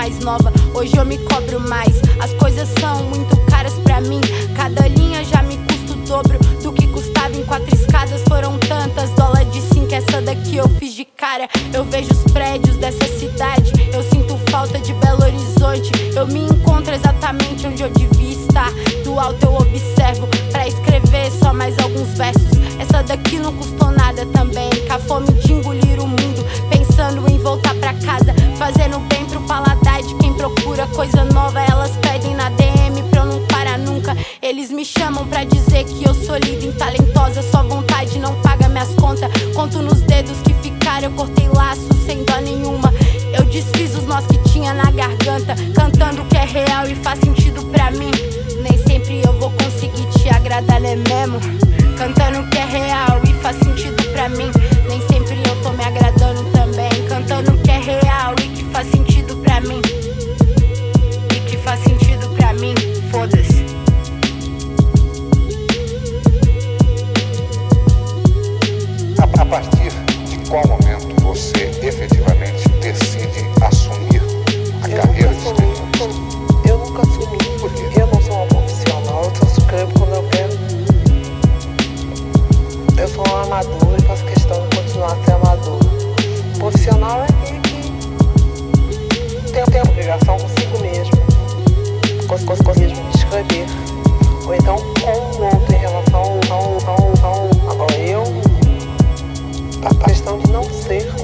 mais nova. Hoje eu me cobro mais, as coisas são muito caras pra mim. Cada linha já me custa o dobro do que custava em 4 escadas. Foram tantas, dólar de 5, essa daqui eu fiz de cara. Eu vejo os prédios dessa cidade, eu sinto falta de Belo Horizonte. Eu me encontro exatamente onde eu devia estar. Do alto eu observo pra escrever só mais alguns versos. Essa daqui não custou nada também, com a fome de engolir o mundo, pensando em voltar pra casa, fazendo bem pro paladar de quem procura coisa nova. Elas pedem na DM pra eu não parar nunca. Eles me chamam pra dizer que eu sou linda e talentosa. Só vontade não paga minhas contas. Conto nos dedos que ficaram, eu cortei laço sem dó nenhuma. Eu desfiz os nós que tinha na garganta, cantando o que é real e faz sentido pra mim. Nem sempre eu vou conseguir te agradar, né mesmo? Cantando o que é real e faz sentido pra mim. Nem sempre eu tô me agradando também. Cantando o que é real e que faz sentido pra mim. E que faz sentido pra mim, foda-se. A partir de qual momento você efetivamente decide assumir a carreira de escritor? Eu nunca assumi. Por quê? Eu não sou uma profissional, eu só escrevo quando eu quero. Eu sou um amador e faço questão de continuar a ser amador. Profissional é aquele que tem obrigação consigo mesmo, consigo mesmo de escrever. Ou então com o outro em relação ao. Agora eu, a questão de não ser